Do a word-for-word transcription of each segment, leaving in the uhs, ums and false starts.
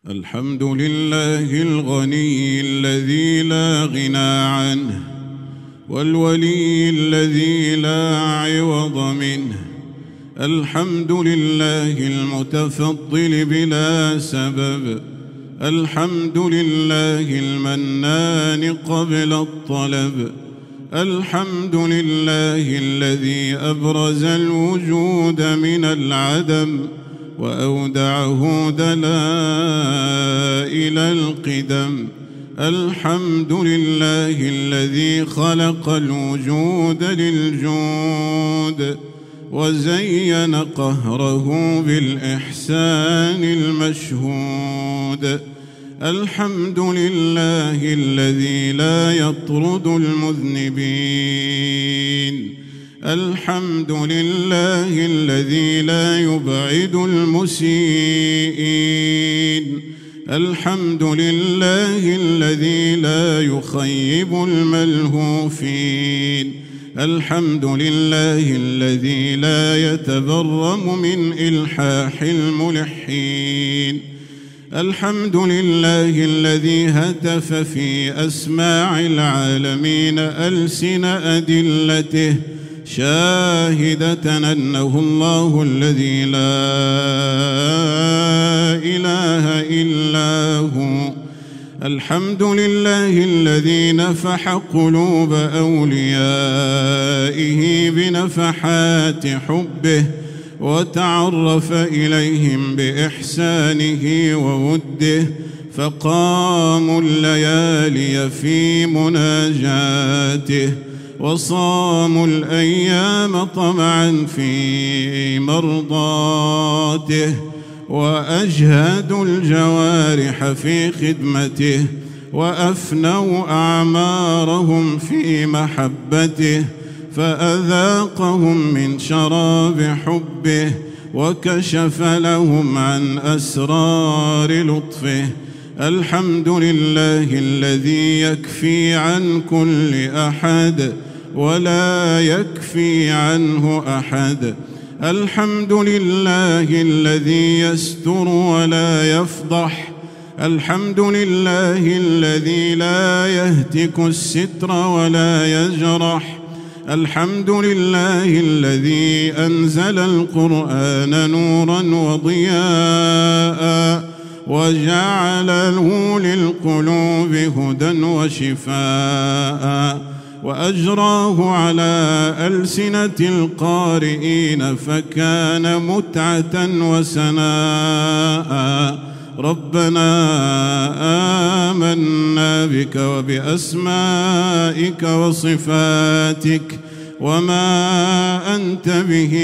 الحمد لله الغني الذي لا غنى عنه، والولي الذي لا عوض منه. الحمد لله المتفضل بلا سبب. الحمد لله المنان قبل الطلب. الحمد لله الذي أبرز الوجود من العدم وأودعه دلائل القدم. الحمد لله الذي خلق الوجود للجود وزين قهره بالإحسان المشهود. الحمد لله الذي لا يطرد المذنبين. الحمد لله الذي لا يبعد المسيئين. الحمد لله الذي لا يخيب الملهوفين. الحمد لله الذي لا يتبرم من إلحاح الملحين. الحمد لله الذي هتف في أسماع العالمين ألسن أدلته شاهدة أنه الله الذي لا إله إلا هو. الحمد لله الذي نفح قلوب أوليائه بنفحات حبه وتعرف إليهم بإحسانه ووده، فقاموا الليالي في مناجاته وصاموا الأيام طمعا في مرضاته، وأجهدوا الجوارح في خدمته، وأفنوا أعمارهم في محبته، فأذاقهم من شراب حبه وكشف لهم عن أسرار لطفه. الحمد لله الذي يكفي عن كل أحد ولا يكفي عنه أحد. الحمد لله الذي يستر ولا يفضح. الحمد لله الذي لا يهتك الستر ولا يجرح. الحمد لله الذي أنزل القرآن نورا وضياء وجعله للقلوب هدى وشفاء، وأجراه على ألسنة القارئين فكان متعة وسناء. ربنا آمنا بك وبأسمائك وصفاتك وما أنت به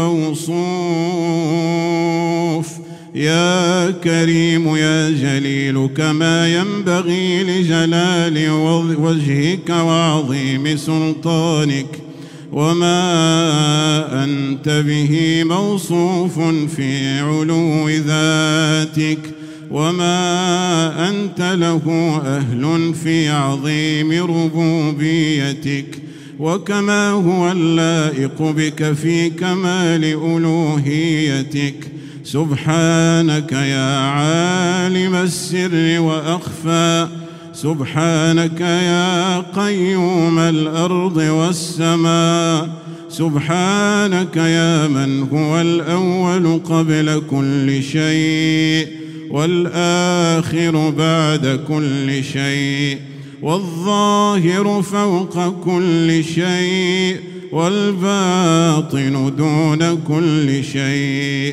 موصوف، يا كريم يا جليل، كما ينبغي لجلال وجهك وعظيم سلطانك، وما أنت به موصوف في علو ذاتك، وما أنت له أهل في عظيم ربوبيتك، وكما هو اللائق بك في كمال ألوهيتك. سبحانك يا عالم السر وأخفى، سبحانك يا قيوم الأرض والسماء، سبحانك يا من هو الأول قبل كل شيء والآخر بعد كل شيء والظاهر فوق كل شيء والباطن دون كل شيء.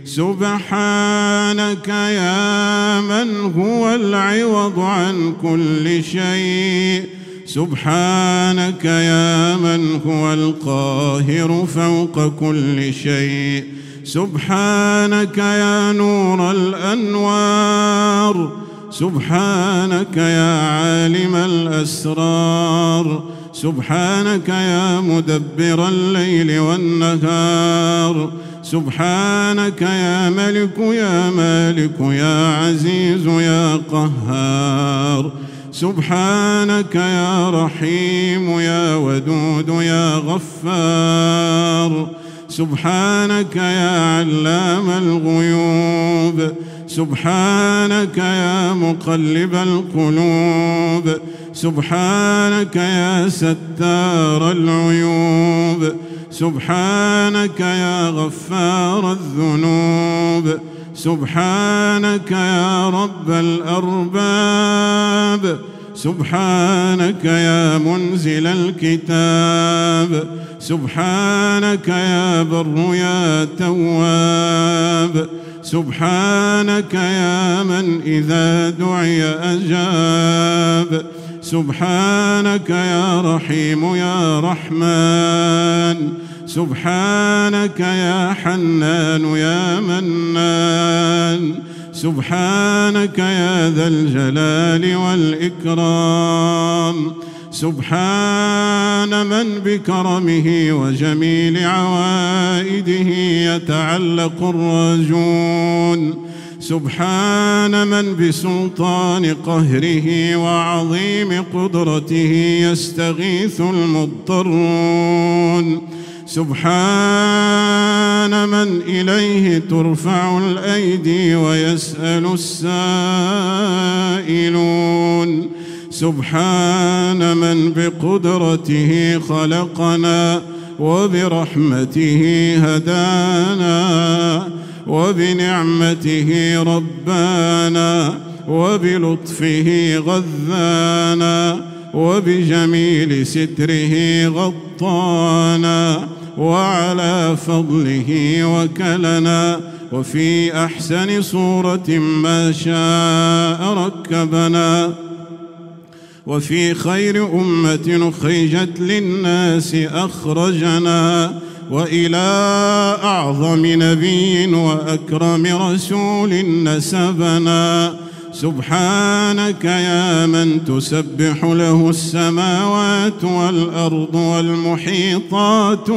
سبحانك يا من هو العوض عن كل شيء، سبحانك يا من هو القاهر فوق كل شيء، سبحانك يا نور الأنوار، سبحانك يا عالم الأسرار، سبحانك يا مدبر الليل والنهار، سبحانك يا ملك يا مالك يا عزيز يا قهار، سبحانك يا رحيم يا ودود يا غفار، سبحانك يا علام الغيوب، سبحانك يا مقلب القلوب سبحانك يا ستار العيوب سبحانك يا غفار الذنوب سبحانك يا رب الأرباب سبحانك يا منزل الكتاب سبحانك يا بر يا تواب سبحانك يا من إذا دعي أجاب سبحانك يا رحيم يا رحمن سبحانك يا حنان يا منان سبحانك يا ذا الجلال والإكرام سبحان من بكرمه وجميل عوائده يتعلق الراجون سبحان من بسلطان قهره وعظيم قدرته يستغيث المضطرون سبحان من إليه ترفع الأيدي ويسأل السائلون سبحان من بقدرته خلقنا وبرحمته هدانا وبنعمته ربانا وبلطفه غذانا وبجميل ستره غطانا وعلى فضله وكلنا وفي أحسن صورة ما شاء ركبنا وفي خير أمة أخرجت للناس أخرجنا وإلى أعظم نبي وأكرم رسول نسبنا سبحانك يا من تسبح له السماوات والأرض والمحيطات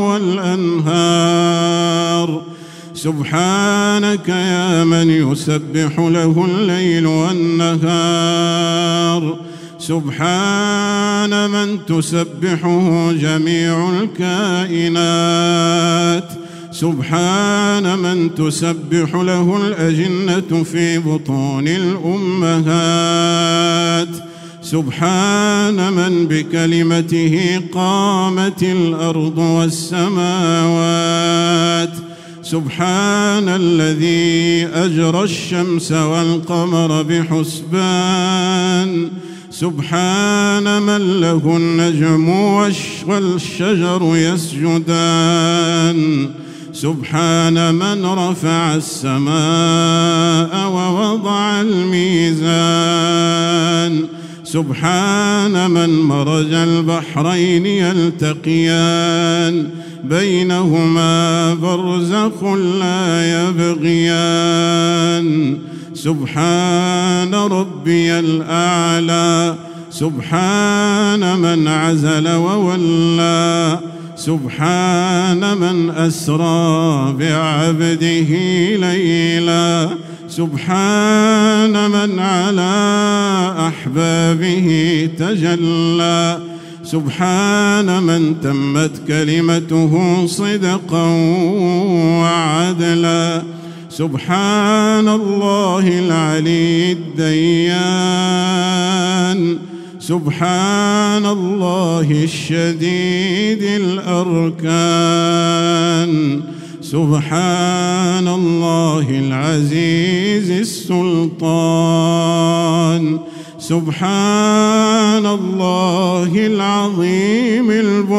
والأنهار سبحانك يا من يسبح له الليل والنهار سبحان من تسبحه جميع الكائنات سبحان من تسبح له الأجنة في بطون الأمهات سبحان من بكلمته قامت الأرض والسماوات سبحان الذي أجرى الشمس والقمر بحسبان سبحان من له النجم والشجر يسجدان سبحان من رفع السماء ووضع الميزان سبحان من مرج البحرين يلتقيان بينهما برزخ لا يبغيان سبحان ربي الأعلى سبحان من عزل وولى سبحان من أسرى بعبده ليلا سبحان من على أحبابه تجلى سبحان من تمت كلمته صدقا وعدلا سبحان الله العلي الديان سبحان الله الشديد الأركان سبحان الله العزيز السلطان سبحان الله العظيم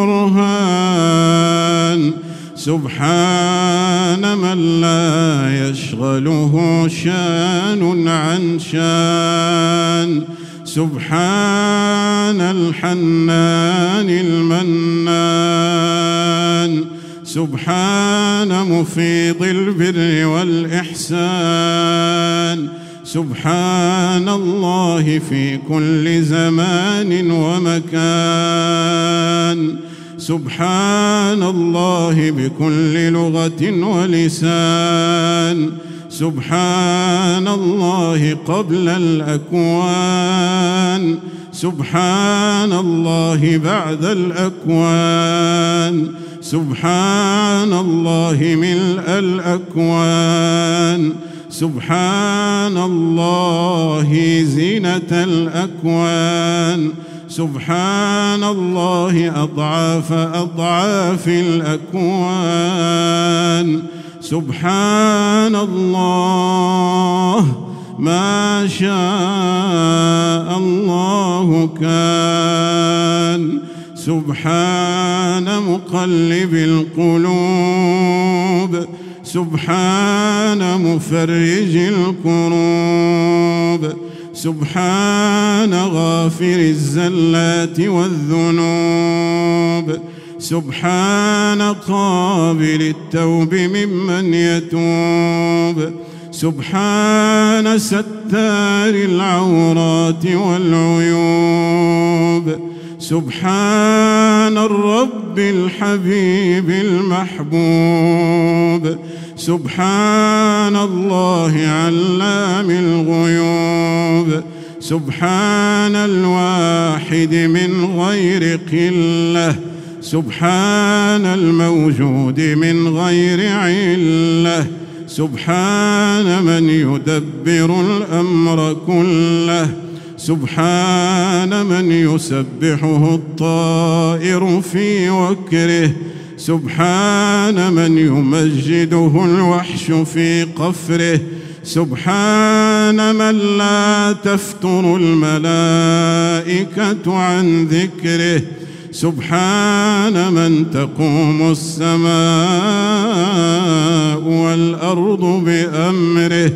البرهان سبحان من لا يشغله شان عن شان سبحان الحنان المنان سبحان مفيض البر والإحسان سبحان الله في كل زمان ومكان سبحان الله بكل لغة ولسان سبحان الله قبل الأكوان سبحان الله بعد الأكوان سبحان الله ملء الأكوان سبحان الله زينة الأكوان سبحان الله أضعاف أضعاف الأكوان سبحان الله ما شاء الله كان سبحان مقلب القلوب سبحان مفرج الكروب سبحان غافر الزلات والذنوب سبحان قابل التوب ممن يتوب سبحان ستار العورات والعيوب سبحان الرب الحبيب المحبوب سبحان الله علام الغيوب سبحان الواحد من غير قلة سبحان الموجود من غير علة سبحان من يدبر الأمر كله سبحان من يسبحه الطائر في وكره سبحان من يمجده الوحش في قفره سبحان من لا تفتر الملائكة عن ذكره سبحان من تقوم السماء والأرض بأمره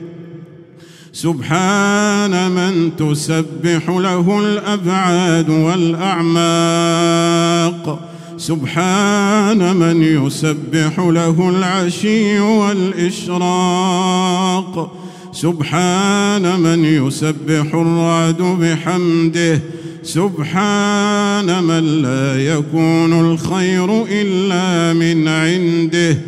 سبحان من تسبح له الأبعاد والأعماق سبحان من يسبح له العشي والإشراق سبحان من يسبح الرعد بحمده سبحان من لا يكون الخير إلا من عنده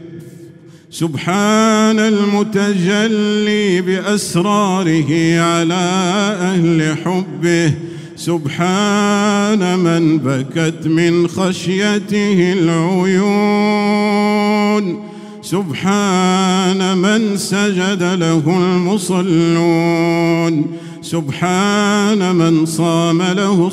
سبحان المتجلي بأسراره على أهل حبه سبحان من بكت من خشيته العيون سبحان من سجد له المصلون سبحان من صام له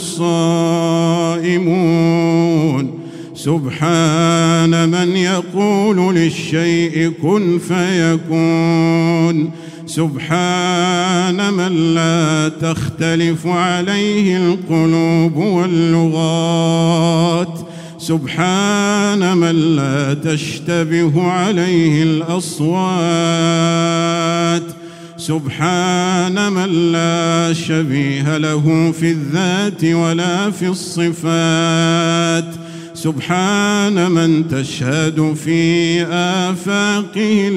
الصائمون سبحان من يقول للشيء كن فيكون سبحان من لا تختلف عليه القلوب واللغات سبحان من لا تشتبه عليه الأصوات سبحان من لا شبيه له في الذات ولا في الصفات سبحان من تشهد في آفاقه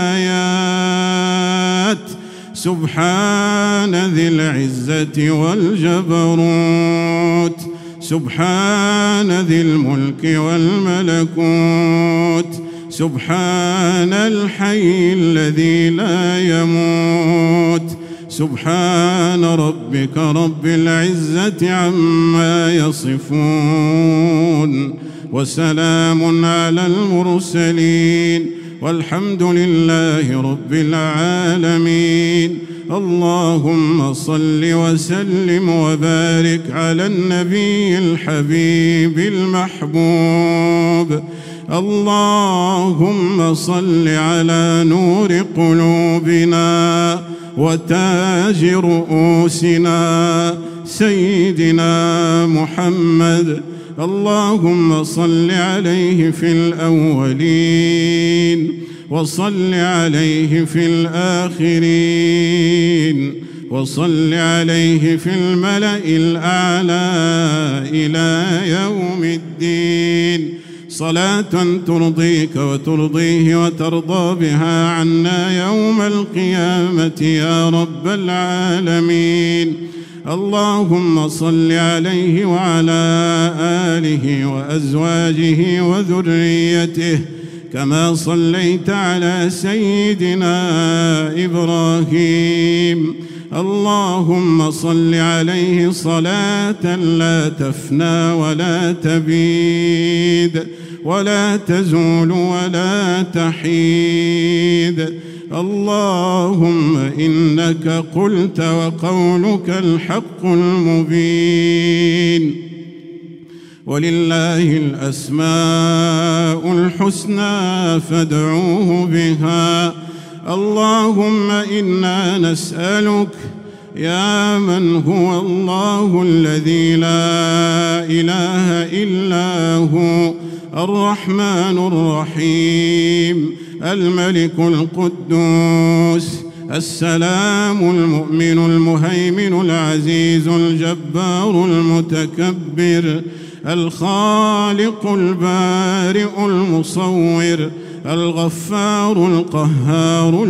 الآيات سبحان ذي العزة والجبروت سبحان ذي الملك والملكوت سبحان الحي الذي لا يموت سبحان ربك رب العزة عما يصفون وسلام على المرسلين والحمد لله رب العالمين. اللهم صل وسلم وبارك على النبي الحبيب المحبوب. اللهم صل على نور قلوبنا وتاج رؤوسنا سيدنا محمد. اللهم صل عليه في الأولين وصل عليه في الآخرين وصل عليه في الملأ الأعلى إلى يوم الدين، صلاة ترضيك وترضيه وترضى بها عنا يوم القيامة يا رب العالمين. اللهم صل عليه وعلى آله وأزواجه وذريته كما صليت على سيدنا إبراهيم. اللهم صل عليه صلاة لا تفنى ولا تبيد ولا تزول ولا تحيد. اللهم إنك قلت وقولك الحق المبين، ولله الأسماء الحسنى فادعوه بها. اللهم إنا نسألك يا من هو الله الذي لا إله إلا هو، الرحمن الرحيم، الملك القدوس، السلام المؤمن المهيمن العزيز الجبار المتكبر، الخالق البارئ المصور، الغفار القهار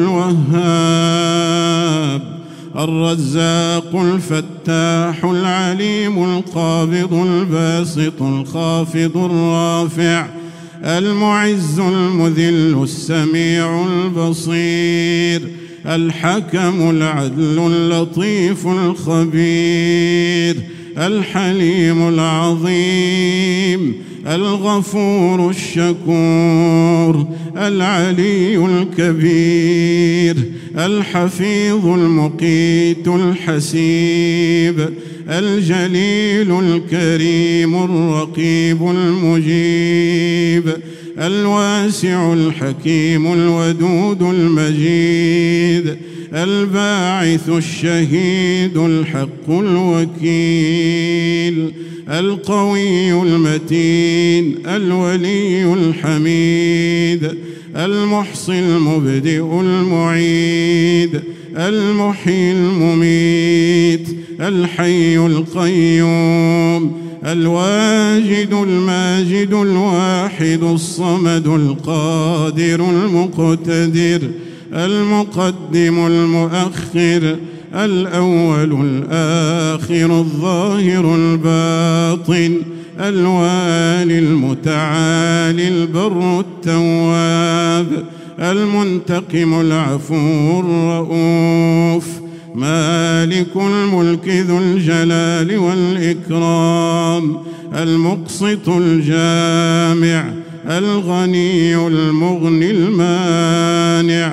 الوهاب، الرزاق الفتاح العليم القابض الباسط الخافض الرافع، المعز المذل السميع البصير، الحكم العدل اللطيف الخبير، الحليم العظيم، الغفور الشكور، العلي الكبير، الحفيظ المقيت الحسيب، الجليل الكريم الرقيب المجيب، الواسع الحكيم الودود المجيد، الباعث الشهيد الحق الوكيل، القوي المتين الولي الحميد، المحصي المبدئ المعيد، المحيي المميت، الحي القيوم، الواجد الماجد الواحد الصمد القادر المقتدر، المقدم المؤخر، الأول الآخر الظاهر الباطن، الوالي المتعالي البر التواب، المنتقم العفو الرؤوف، مالك الملك ذو الجلال والإكرام، المقسط الجامع، الغني المغني المانع،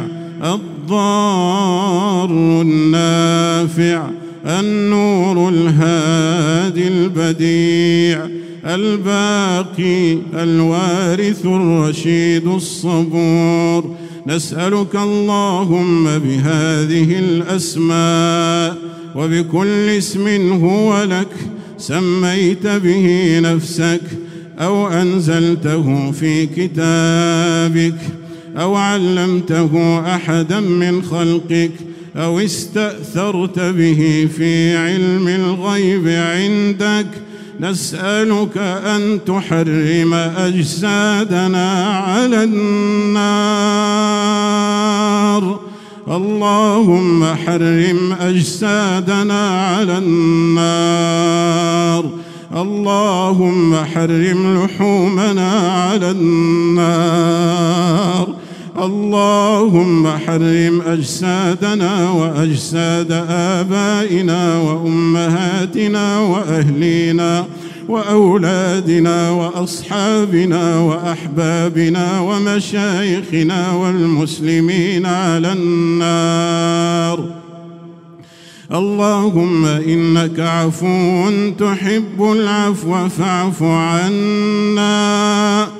الضار النافع، النور الهادي البديع، الباقي الوارث الرشيد الصبور. نسألك اللهم بهذه الأسماء وبكل اسم هو لك سميت به نفسك أو أنزلته في كتابك أو علمته أحدا من خلقك أو استأثرت به في علم الغيب عندك، نسألك أن تحرم أجسادنا على النار. اللهم حرم أجسادنا على النار. اللهم حرم لحومنا على النار. اللهم حرم أجسادنا وأجساد آبائنا وأمهاتنا وأهلينا وأولادنا وأصحابنا وأحبابنا ومشايخنا والمسلمين على النار. اللهم إنك عفو تحب العفو فاعف عنا.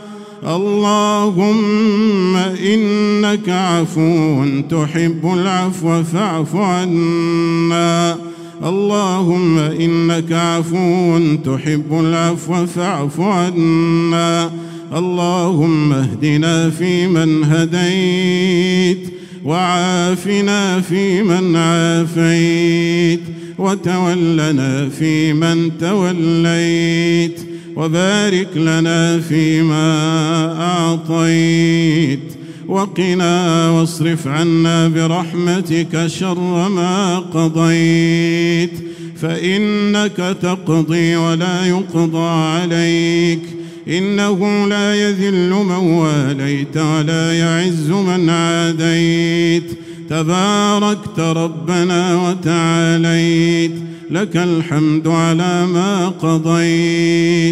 اللهم إنك عفو تحب العفو فاعف عنا. اللهم إنك عفو تحب العفو فاعف عنا. اللهم اهدنا فيمن هديت، وعافنا فيمن عافيت، وتولنا فيمن توليت، وبارك لنا فيما أعطيت، وقنا واصرف عنا برحمتك شر ما قضيت، فإنك تقضي ولا يقضى عليك، إنه لا يذل من واليت ولا يعز من عاديت، تباركت ربنا وتعاليت، لك الحمد على ما قضيت،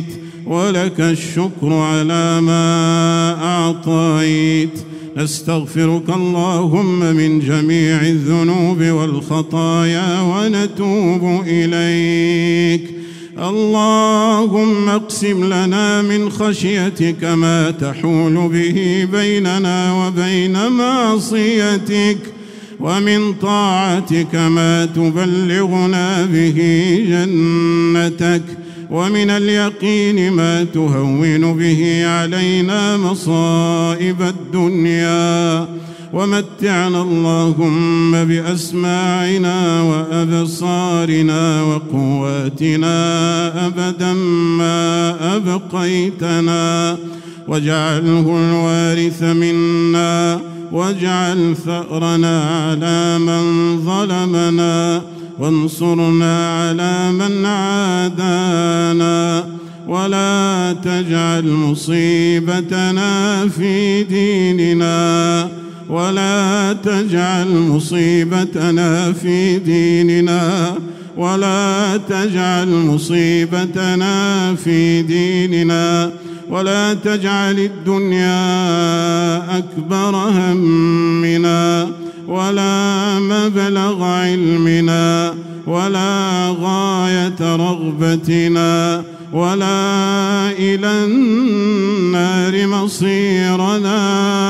ولك الشكر على ما أعطيت. نستغفرك اللهم من جميع الذنوب والخطايا ونتوب إليك. اللهم اقسم لنا من خشيتك ما تحول به بيننا وبين معصيتك، ومن طاعتك ما تبلغنا به جنتك، ومن اليقين ما تهون به علينا مصائب الدنيا. ومتعنا اللهم بأسماعنا وأبصارنا وقواتنا أبدا ما أبقيتنا، واجعله الوارث منا، واجعل ثأرنا على من ظلمنا، وانصرنا على من عادانا، ولا تجعل مصيبتنا في ديننا، ولا تجعل مصيبتنا في ديننا، ولا تجعل مصيبتنا في ديننا، ولا تجعل الدنيا أكبر همنا، ولا مبلغ علمنا، ولا غاية رغبتنا، ولا إلى النار مصيرنا،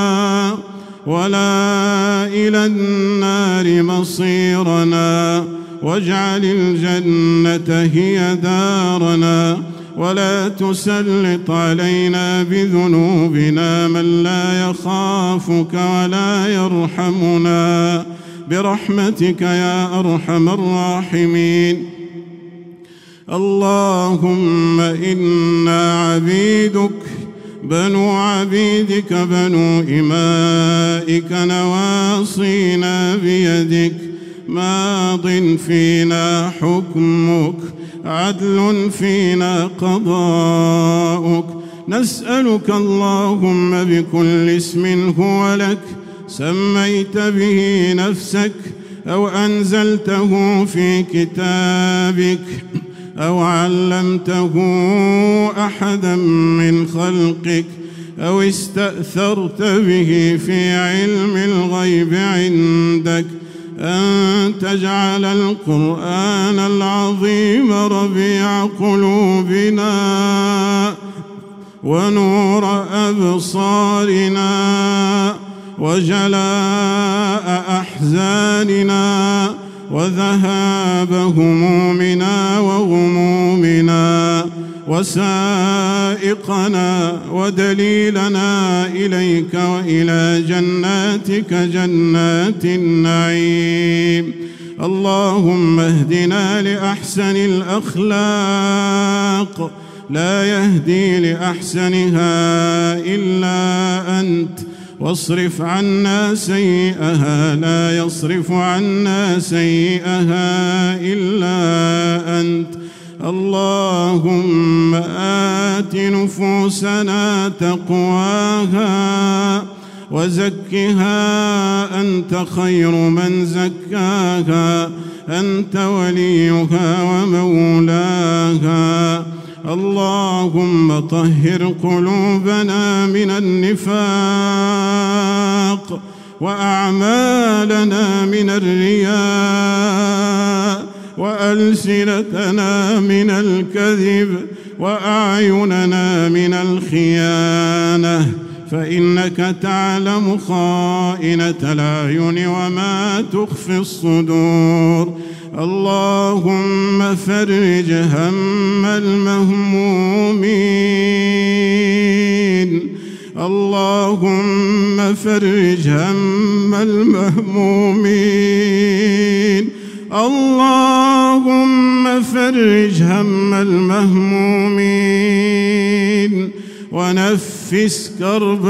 ولا إلى النار مصيرنا. واجعل الجنة هي دارنا، ولا تسلط علينا بذنوبنا من لا يخافك ولا يرحمنا، برحمتك يا أرحم الراحمين. اللهم إنا عبيدك بنو عبيدك بنو إمائك، نواصينا بيدك، ماض فينا حكمك، عدل فينا قضاؤك. نسألك اللهم بكل اسم هو لك سميت به نفسك، أو أنزلته في كتابك، أو علمته أحدا من خلقك، أو استأثرت به في علم الغيب عندك، أن تجعل القرآن العظيم ربيع قلوبنا، ونور أبصارنا، وجلاء أحزاننا، وذهاب همومنا وغمومنا، وسائقنا ودليلنا إليك وإلى جناتك جنات النعيم. اللهم اهدنا لأحسن الأخلاق، لا يهدي لأحسنها إلا أنت، واصرف عنا سيئها، لا يصرف عنا سيئها إلا أنت. اللهم آت نفوسنا تقواها، وزكها أنت خير من زكاها، أنت وليها ومولاها. اللهم طهر قلوبنا من النفاق، وأعمالنا من الرياء، وألسنتنا من الكذب، وأعيننا من الخيانة، فإنك تعلم خائنة الأعين وما تخفي الصدور. اللهم فرج هم المهمومين، اللهم فرج هم المهمومين، اللهم فرج هم المهمومين، ونفس كرب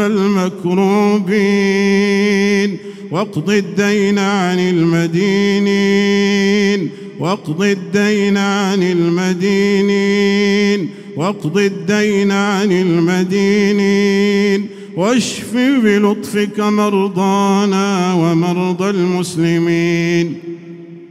المكروبين، واقض الدين عن المدينين، واقض الدين عن المدينين، واقض الدين عن المدينين، واشف بلطفك مرضانا ومرضى المسلمين.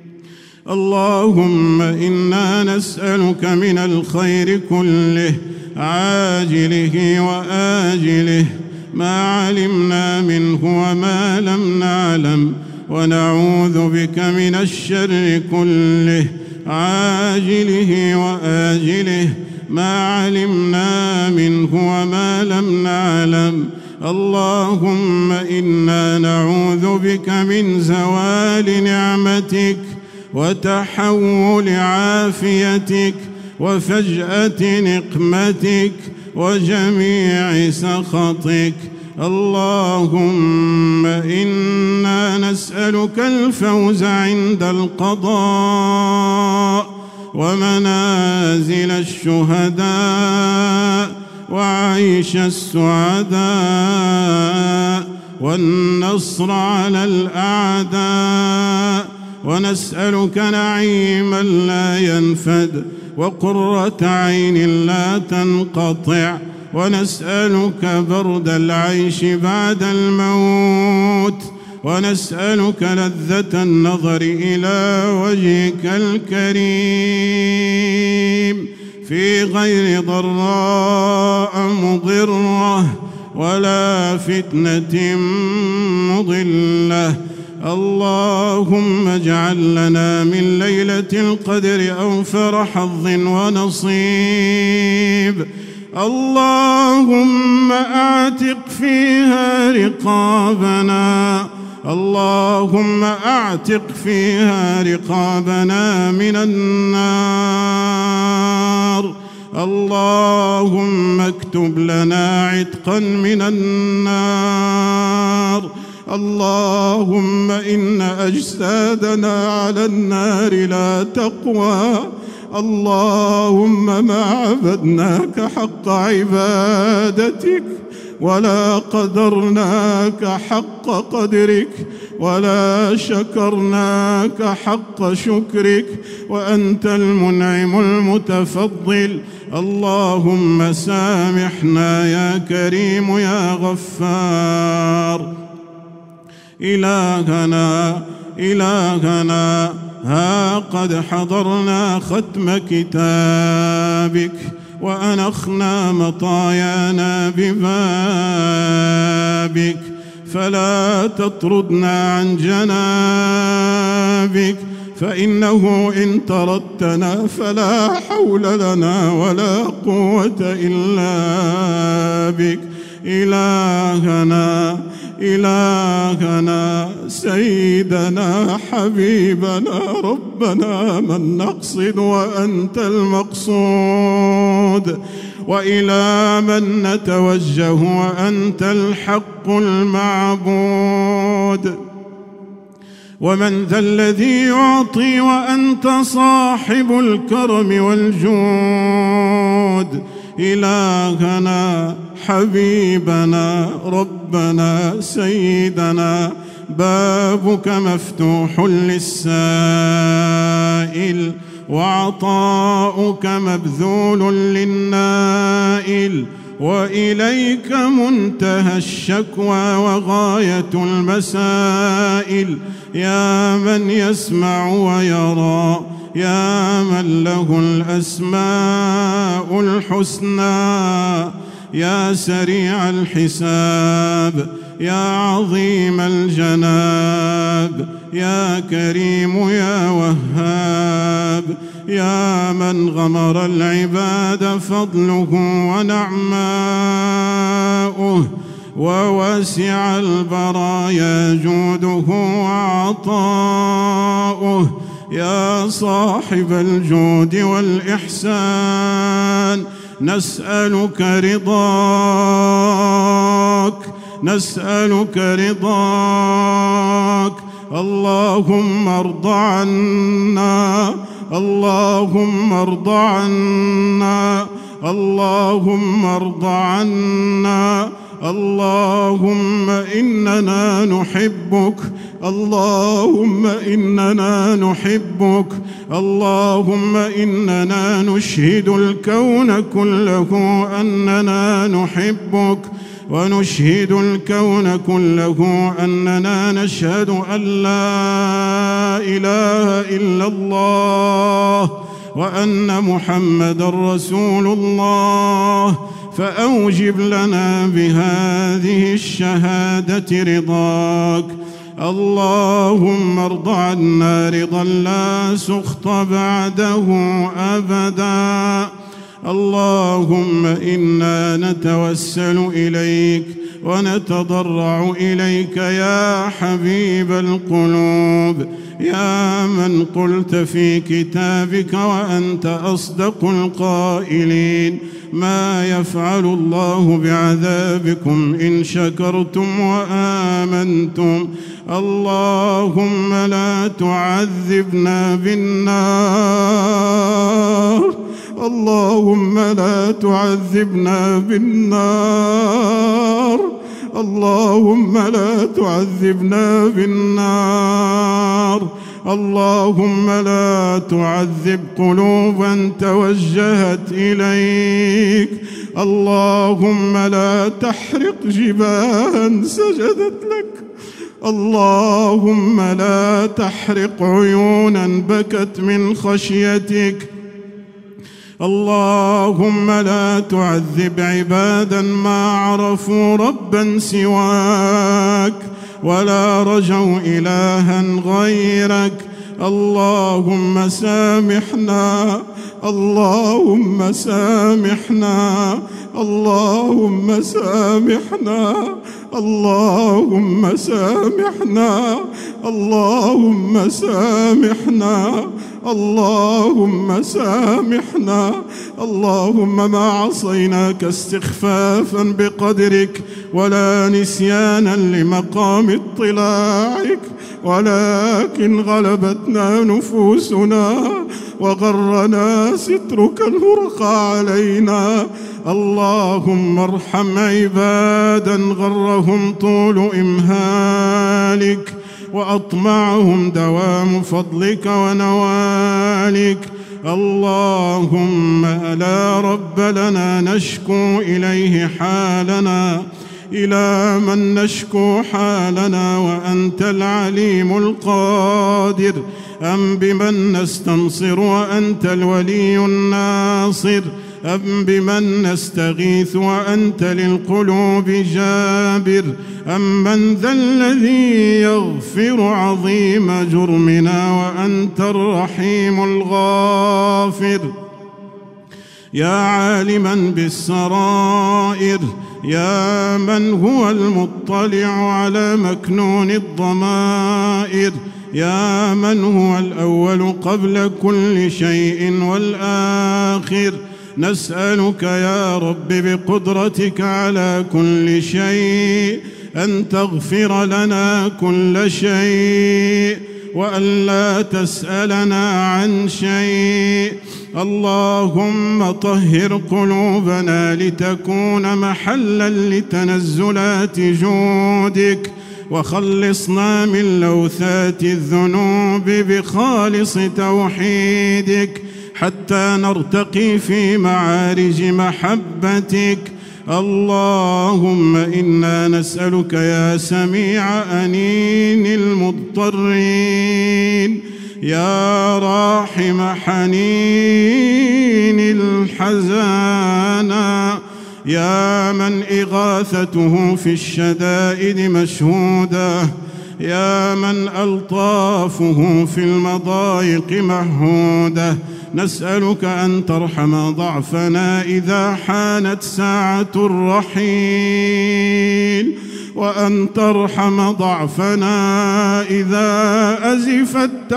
اللهم إنا نسألك من الخير كله عاجله وآجله ما علمنا منه وما لم نعلم، ونعوذ بك من الشر كله عاجله وآجله ما علمنا منه وما لم نعلم. اللهم إنا نعوذ بك من زوال نعمتك وتحول عافيتك وفجأة نقمتك وجميع سخطك. اللهم إنا نسألك الفوز عند القضاء ومنازل الشهداء وعيش السعداء والنصر على الأعداء، ونسألك نعيما لا ينفد وقرة عين لا تنقطع، ونسألك برد العيش بعد الموت، ونسألك لذة النظر إلى وجهك الكريم في غير ضراء مضرة ولا فتنة مضلة. اللهم اجعل لنا من ليلة القدر أوفر حظ ونصيب. اللهم أعتق فيها رقابنا، اللهم أعتق فيها رقابنا من النار. اللهم اكتب لنا عتقا من النار. اللهم إن أجسادنا على النار لا تقوى. اللهم ما عبدناك حق عبادتك ولا قدرناك حق قدرك ولا شكرناك حق شكرك، وأنت المنعم المتفضل. اللهم سامحنا يا كريم يا غفار. إلهنا إلهنا ها قد حضرنا ختم كتابك وأنخنا مطايانا ببابك، فلا تطردنا عن جنابك، فإنه إن طردتنا فلا حول لنا ولا قوة إلا بك. إلهنا إلهنا سيدنا حبيبنا ربنا من نقصد وأنت المقصود، وإلى من نتوجه وأنت الحق المعبود. ومن ذا الذي يعطي وأنت صاحب الكرم والجود. إلهنا حبيبنا ربنا سيدنا بابك مفتوح للسائل وعطاؤك مبذول للنائل، وإليك منتهى الشكوى وغاية المسائل. يا من يسمع ويرى، يا من له الأسماء الحسنى، يا سريع الحساب، يا عظيم الجناب، يا كريم يا وهاب، يا من غمر العباد فضله ونعماؤه، ووسع البرايا جوده وعطاؤه. يا صاحب الجود والإحسان، نسألك رضاك نسألك رضاك. اللهم ارض عنا، اللهم ارض عنا، اللهم ارض عنا. اللهم إننا نحبك، اللهم إننا نحبك. اللهم إننا نشهد الكون كله أننا نحبك، ونشهد الكون كله أننا نشهد أن لا إله إلا الله وأن محمد رسول الله، فأوجب لنا بهذه الشهادة رضاك. اللهم ارض عنا رضا لا سخط بعده أبدا. اللهم إنا نتوسل إليك ونتضرع إليك يا حبيب القلوب، يا من قلت في كتابك وأنت أصدق القائلين: ما يفعل الله بعذابكم إن شكرتم وآمنتم. اللهم لا تعذبنا بالنار، اللهم لا تعذبنا بالنار، اللهم لا تعذبنا بالنار. اللهم لا تعذب قلوبا توجهت إليك. اللهم لا تحرق جباها سجدت لك. اللهم لا تحرق عيونا بكت من خشيتك. اللهم لا تعذب عبادا ما عرفوا ربا سواك ولا رجوا إلها غيرك. اللهم سامحنا، اللهم سامحنا، اللهم سامحنا، اللهم سامحنا، اللهم سامحنا، اللهم سامحنا. اللهم ما عصيناك استخفافا بقدرك ولا نسيانا لمقام اطلاعك، ولكن غلبتنا نفوسنا وغرنا سترك الهرقى علينا. اللهم ارحم عبادا غرهم طول إمهالك وأطمعهم دوام فضلك ونوالك. اللهم لا رب لنا نشكو إليه حالنا، إلى من نشكو حالنا وأنت العليم القادر، أم بمن نستنصر وأنت الولي الناصر، أم بمن نستغيث وأنت للقلوب جابر، أم من ذا الذي يغفر عظيم جرمنا وأنت الرحيم الغافر. يا عالما بالسرائر، يا من هو المطلع على مكنون الضمائر، يا من هو الأول قبل كل شيء والآخر، نسألك يا رب بقدرتك على كل شيء أن تغفر لنا كل شيء وأن لا تسألنا عن شيء. اللهم طهر قلوبنا لتكون محلا لتنزلات جودك، وخلصنا من لوثات الذنوب بخالص توحيدك حتى نرتقي في معارج محبتك. اللهم إنا نسألك يا سميع أنين المضطرين، يا راحم حنين الحزانا، يا من إغاثته في الشدائد مشهودة، يا من ألطافه في المضايق معهودة، نسألك أن ترحم ضعفنا إذا حانت ساعة الرحيل، وأن ترحم ضعفنا إذا أزف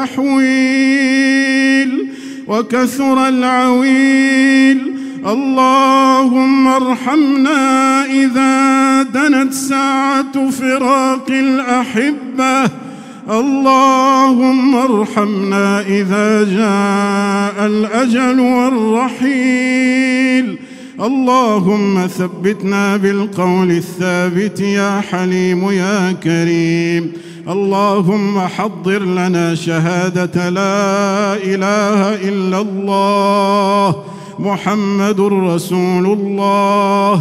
التحويل وكثر العويل. اللهم ارحمنا إذا دنت ساعة فراق الأحبة، اللهم ارحمنا إذا جاء الأجل والرحيل. اللهم ثبتنا بالقول الثابت يا حليم يا كريم. اللهم حضر لنا شهادة لا إله إلا الله محمد رسول الله.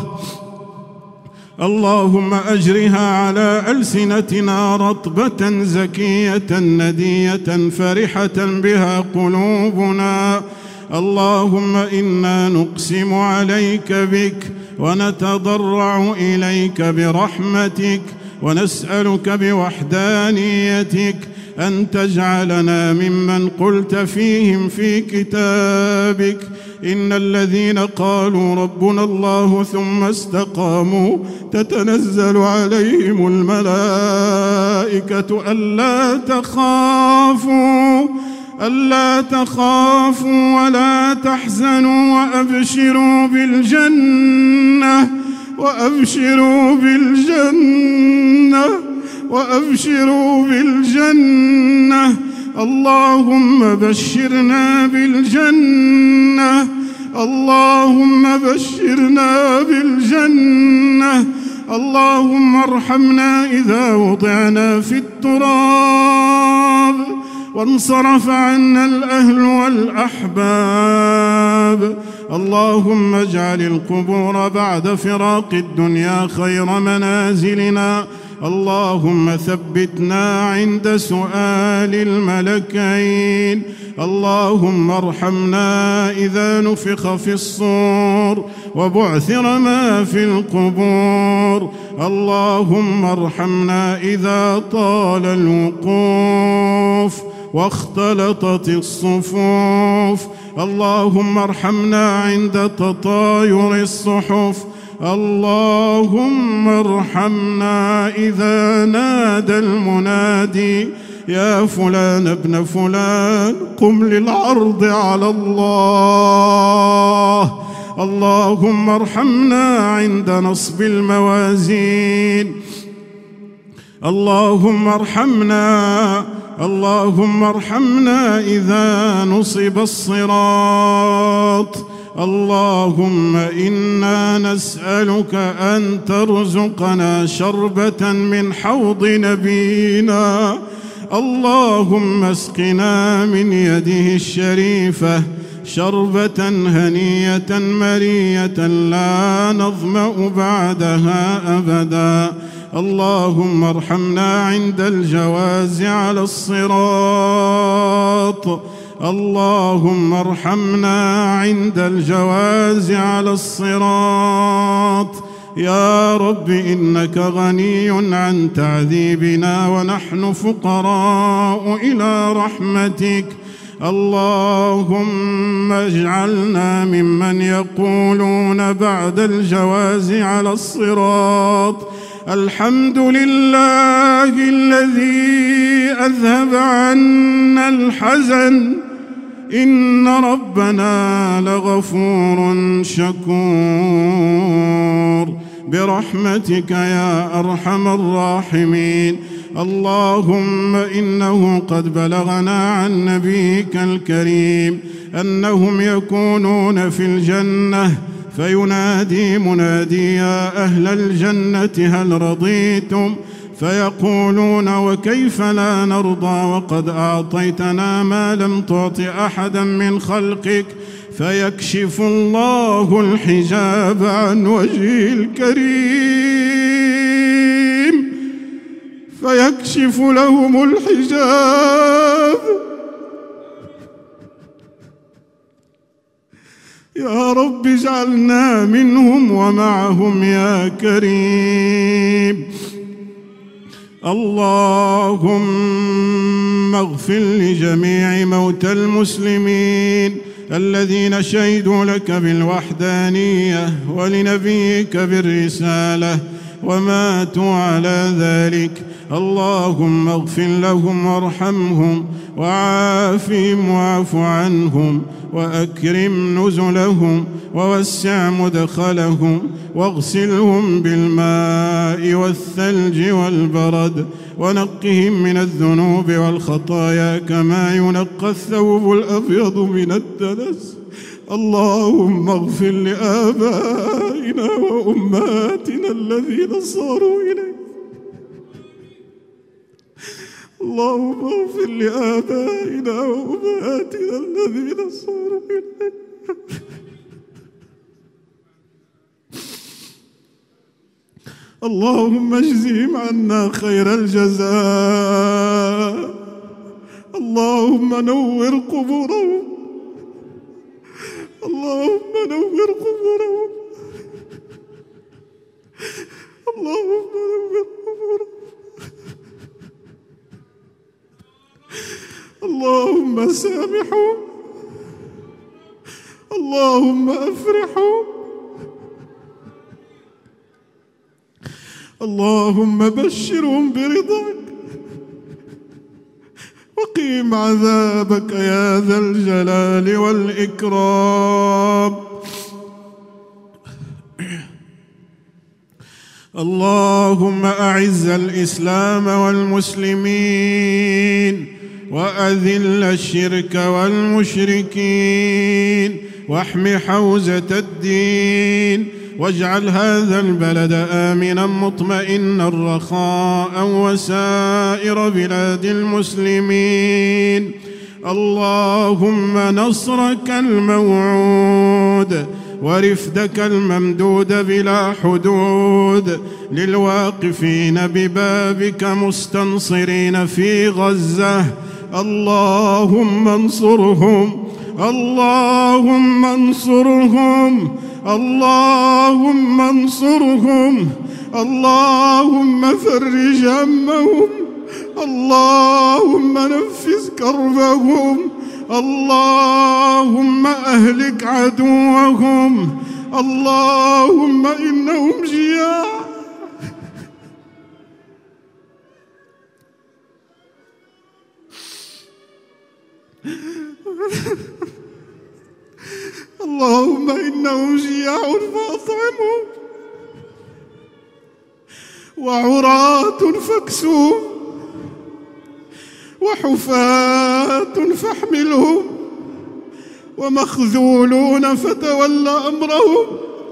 اللهم أجرها على ألسنتنا رطبة زكية ندية فرحة بها قلوبنا، اللهم إنا نقسم عليك بك ونتضرع إليك برحمتك ونسألك بوحدانيتك أن تجعلنا ممن قلت فيهم في كتابك إن الذين قالوا ربنا الله ثم استقاموا تتنزل عليهم الملائكة ألا تخافوا ألا تخافوا ولا تحزنوا وأبشروا بالجنة وأبشروا بالجنة وأبشروا بالجنة اللهم بشرنا بالجنة اللهم بشرنا بالجنة اللهم ارحمنا إذا وضعنا في التراب وانصرف عنا الأهل والأحباب اللهم اجعل القبور بعد فراق الدنيا خير منازلنا اللهم ثبتنا عند سؤال الملكين اللهم ارحمنا إذا نفخ في الصور وبعثر ما في القبور اللهم ارحمنا إذا طال الوقوف واختلطت الصفوف اللهم ارحمنا عند تطاير الصحف اللهم ارحمنا إذا نادى المنادي يا فلان ابن فلان قم للعرض على الله اللهم ارحمنا عند نصب الموازين اللهم ارحمنا اللهم ارحمنا إذا نصب الصراط اللهم إنا نسألك أن ترزقنا شربة من حوض نبينا اللهم اسقنا من يده الشريفة شربة هنية مرية لا نظمأ بعدها أبدا اللهم ارحمنا عند الجواز على الصراط اللهم ارحمنا عند الجواز على الصراط يا رب إنك غني عن تعذيبنا ونحن فقراء إلى رحمتك اللهم اجعلنا ممن يقولون بعد الجواز على الصراط الحمد لله الذي أذهب عنا الحزن إن ربنا لغفور شكور برحمتك يا أرحم الراحمين اللهم إنه قد بلغنا عن نبيك الكريم أنهم يكونون في الجنة فينادي منادي يا أهل الجنة هل رضيتم فيقولون وكيف لا نرضى وقد أعطيتنا ما لم تعط أحدا من خلقك فيكشف الله الحجاب عن وجهه الكريم فيكشف لهم الحجاب يا رب اجعلنا منهم ومعهم يا كريم اللهم اغفر لجميع موتى المسلمين الذين شهدوا لك بالوحدانية ولنبيك بالرسالة وماتوا على ذلك اللهم اغفر لهم وارحمهم وعافهم واعف عنهم وأكرم نزلهم ووسع مدخلهم واغسلهم بالماء والثلج والبرد ونقهم من الذنوب والخطايا كما ينقى الثوب الأبيض من الدنس اللهم اغفر لآبائنا وأمهاتنا الذين صاروا إليك اللهم اغفر لآبائنا وأمهاتنا الذين صاروا إليك اللهم اجزهم عنا خير الجزاء اللهم نور قبورهم اللهم نور قبورهم، اللهم نور قبورهم، اللهم سامحهم، اللهم أفرحهم، اللهم بشرهم برضاك وقهم عذابك يا ذا الجلال والإكرام. اللهم أعز الإسلام والمسلمين وأذل الشرك والمشركين واحم حوزة الدين، واجعل هذا البلد آمنا مطمئنا رخاء وسائر بلاد المسلمين. اللهم نصرك الموعود ورفدك الممدود بلا حدود للواقفين ببابك مستنصرين في غزة. اللهم انصرهم، اللهم انصرهم، اللهم انصرهم، اللهم فرج همهم، اللهم نفس كربهم، اللهم أهلك عدوهم، اللهم إنهم جياع. اللهم إنهم جياع فأطعمهم، وعراة فاكسوهم، وحفاة فاحملهم، ومخذولون فتول أمرهم.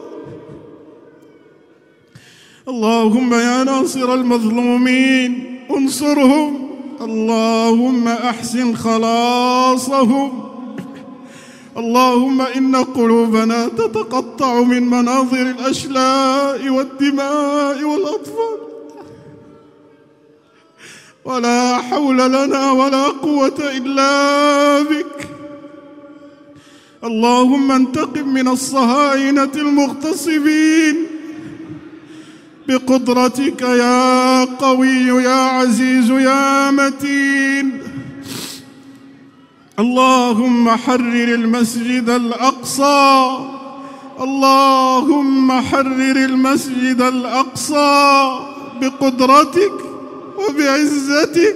اللهم يا ناصر المظلومين انصرهم، اللهم أحسن خلاصهم. اللهم إن قلوبنا تتقطع من مناظر الأشلاء والدماء والأطفال، ولا حول لنا ولا قوة إلا بك. اللهم انتقم من الصهاينة المغتصبين بقدرتك يا قوي يا عزيز يا متين. اللهم حرر المسجد الأقصى، اللهم حرر المسجد الأقصى بقدرتك وبعزتك.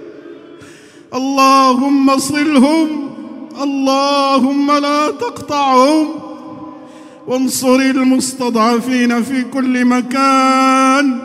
اللهم صلهم، اللهم لا تقطعهم، وانصر المستضعفين في كل مكان.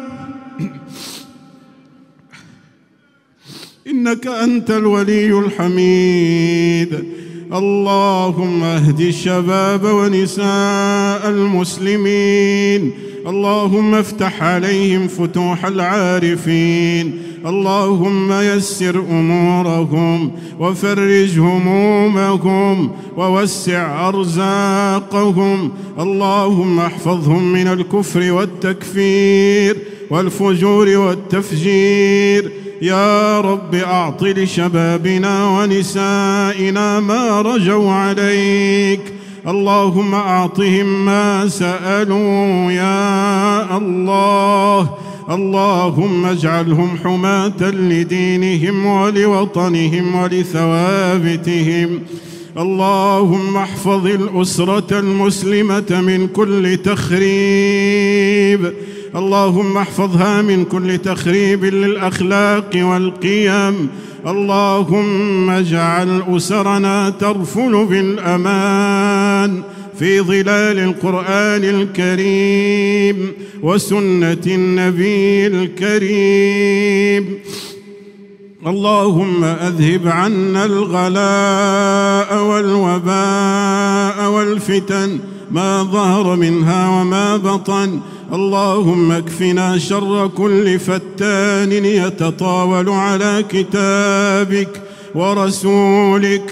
إنك أنت الولي الحميد. اللهم اهد الشباب ونساء المسلمين، اللهم افتح عليهم فتوح العارفين، اللهم يسر أمورهم وفرج همومهم ووسع أرزاقهم. اللهم احفظهم من الكفر والتكفير والفجور والتفجير. يا رب أعط لشبابنا ونسائنا ما رجوا عليك، اللهم أعطهم ما سألوا يا الله. اللهم اجعلهم حماة لدينهم ولوطنهم ولثوابتهم. اللهم احفظ الأسرة المسلمة من كل تخريب، اللهم احفظها من كل تخريب للأخلاق والقيم. اللهم اجعل أسرنا ترفل بالأمان في ظلال القرآن الكريم وسنة النبي الكريم. اللهم أذهب عنا الغلاء والوباء والفتن ما ظهر منها وما بطن. اللهم اكفنا شر كل فتان يتطاول على كتابك ورسولك.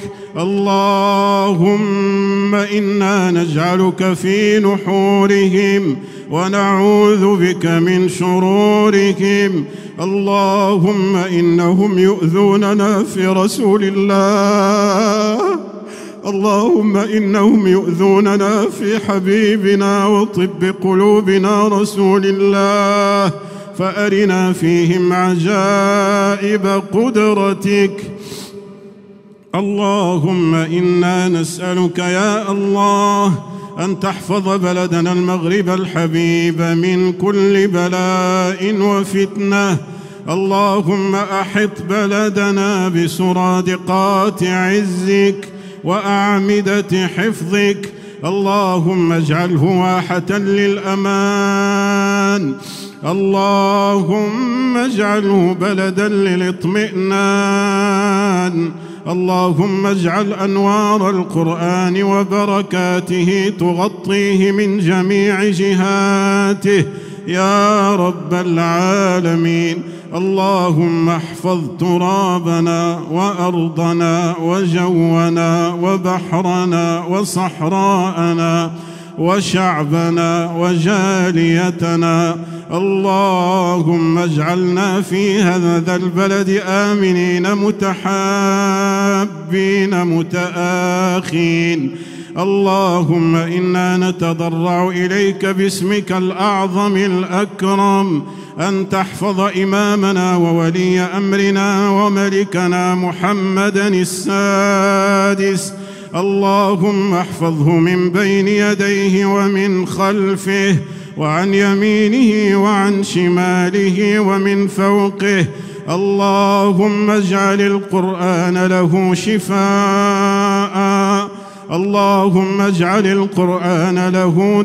اللهم إنا نجعلك في نحورهم ونعوذ بك من شرورهم. اللهم إنهم يؤذوننا في رسول الله، اللهم إنهم يؤذوننا في حبيبنا وطب قلوبنا رسول الله، فأرنا فيهم عجائب قدرتك. اللهم إنا نسألك يا الله أن تحفظ بلدنا المغرب الحبيب من كل بلاء وفتنة. اللهم أحط بلدنا بسرادقات عزك وأعمدة حفظك. اللهم اجعله واحة للأمان. اللهم اجعله بلدا للاطمئنان. اللهم اجعل أنوار القرآن وبركاته تغطيه من جميع جهاته يا رب العالمين. اللهم احفظ ترابنا وأرضنا وجونا وبحرنا وصحراءنا وشعبنا وجاليتنا. اللهم اجعلنا في هذا البلد آمنين متحابين متآخين. اللهم إنا نتضرع إليك باسمك الأعظم الأكرم أن تحفظ إمامنا وولي أمرنا وملكنا محمدا السادس. اللهم احفظه من بين يديه ومن خلفه وعن يمينه وعن شماله ومن فوقه. اللهم اجعل القرآن له شفاء. اللهم اجعل القرآن له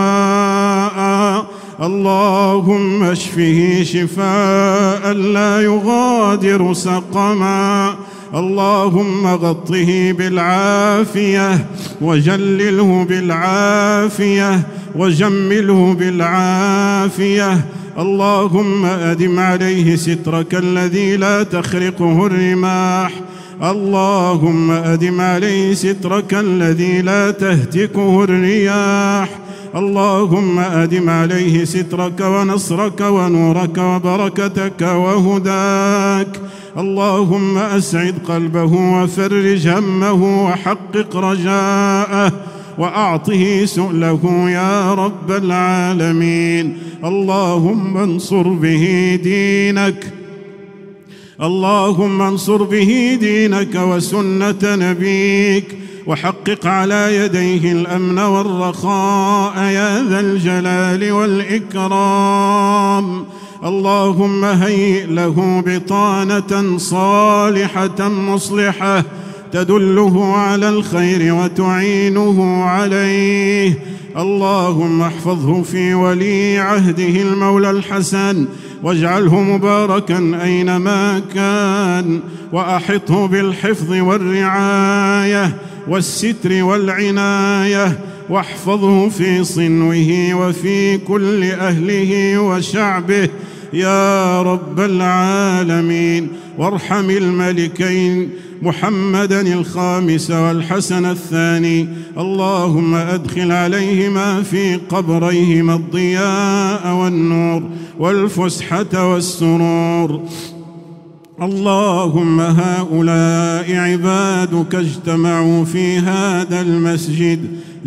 دواء. اللهم اشفه شفاء لا يغادر سقما. اللهم غطه بالعافية وجلله بالعافية وجمله بالعافية. اللهم أدم عليه سترك الذي لا تخرقه الرماح. اللهم أدم عليه سترك الذي لا تهتكه الرياح. اللهم أدم عليه سترك ونصرك ونورك وبركتك وهداك. اللهم أسعد قلبه وفرج همه وحقق رجاءه وأعطه سؤله يا رب العالمين. اللهم انصر به دينك. اللهم انصر به دينك وسنة نبيك وحقق على يديه الأمن والرخاء يا ذا الجلال والإكرام. اللهم هيئ له بطانة صالحة مصلحة تدله على الخير وتعينه عليه. اللهم احفظه في ولي عهده المولى الحسن واجعله مباركا أينما كان، وأحطه بالحفظ والرعاية والستر والعناية، واحفظه في صنوه وفي كل أهله وشعبه يا رب العالمين. وارحم الملكين محمدا الخامس والحسن الثاني. اللهم أدخل عليهما في قبريهما الضياء والنور والفسحة والسرور. اللهم هؤلاء عبادك اجتمعوا في هذا المسجد،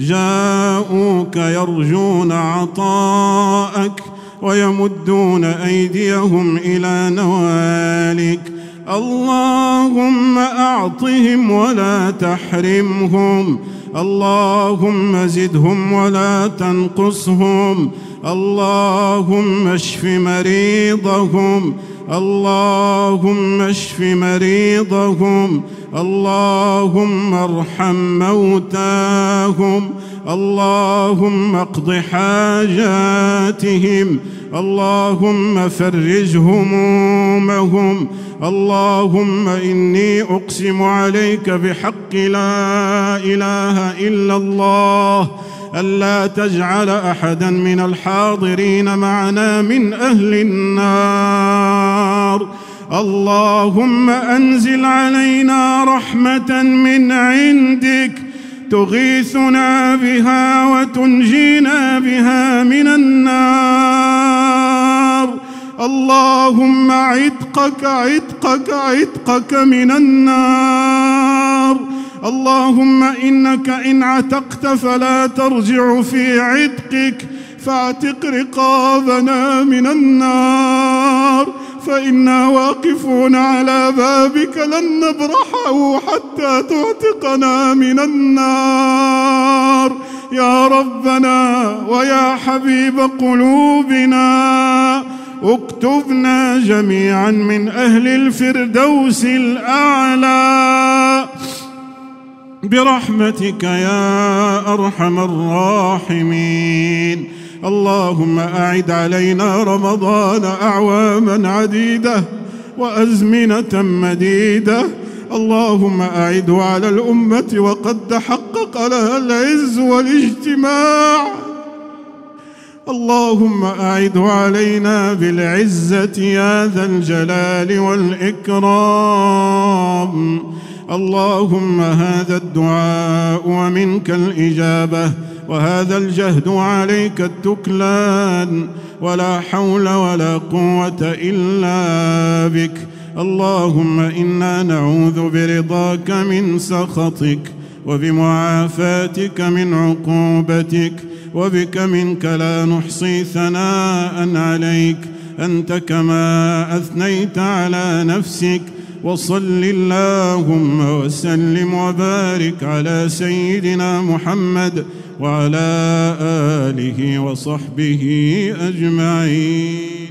جاءوك يرجون عطاءك ويمدون أيديهم إلى نوالك. اللهم أعطهم ولا تحرمهم. اللهم زدهم ولا تنقصهم. اللهم اشف مريضهم. اللهم اشف مريضهم. اللهم ارحم موتاهم. اللهم اقض حاجاتهم. اللهم فرج همومهم. اللهم إني أقسم عليك بحق لا إله إلا الله ألا تجعل أحدا من الحاضرين معنا من أهل النار. اللهم أنزل علينا رحمة من عندك تغيثنا بها وتنجينا بها من النار. اللهم عتقك عتقك عتقك من النار. اللهم إنك إن عتقت فلا ترجع في عتقك، فاعتق رقابنا من النار، فإنا واقفون على بابك لن نبرحه حتى تعتقنا من النار يا ربنا ويا حبيب قلوبنا. اكتبنا جميعا من أهل الفردوس الأعلى برحمتك يا أرحم الراحمين. اللهم أعد علينا رمضان أعواما عديدة وأزمنة مديدة، اللهم أعده على الأمة وقد تحقق لها العز والاجتماع، اللهم أعده علينا بالعزة يا ذا الجلال والإكرام. اللهم هذا الدعاء ومنك الإجابة، وهذا الجهد عليك التكلان، ولا حول ولا قوة إلا بك. اللهم إنا نعوذ برضاك من سخطك، وبمعافاتك من عقوبتك، وبك منك لا نحصي ثناء عليك، أنت كما أثنيت على نفسك. وصل اللهم وسلم وبارك على سيدنا محمد وعلى آله وصحبه أجمعين.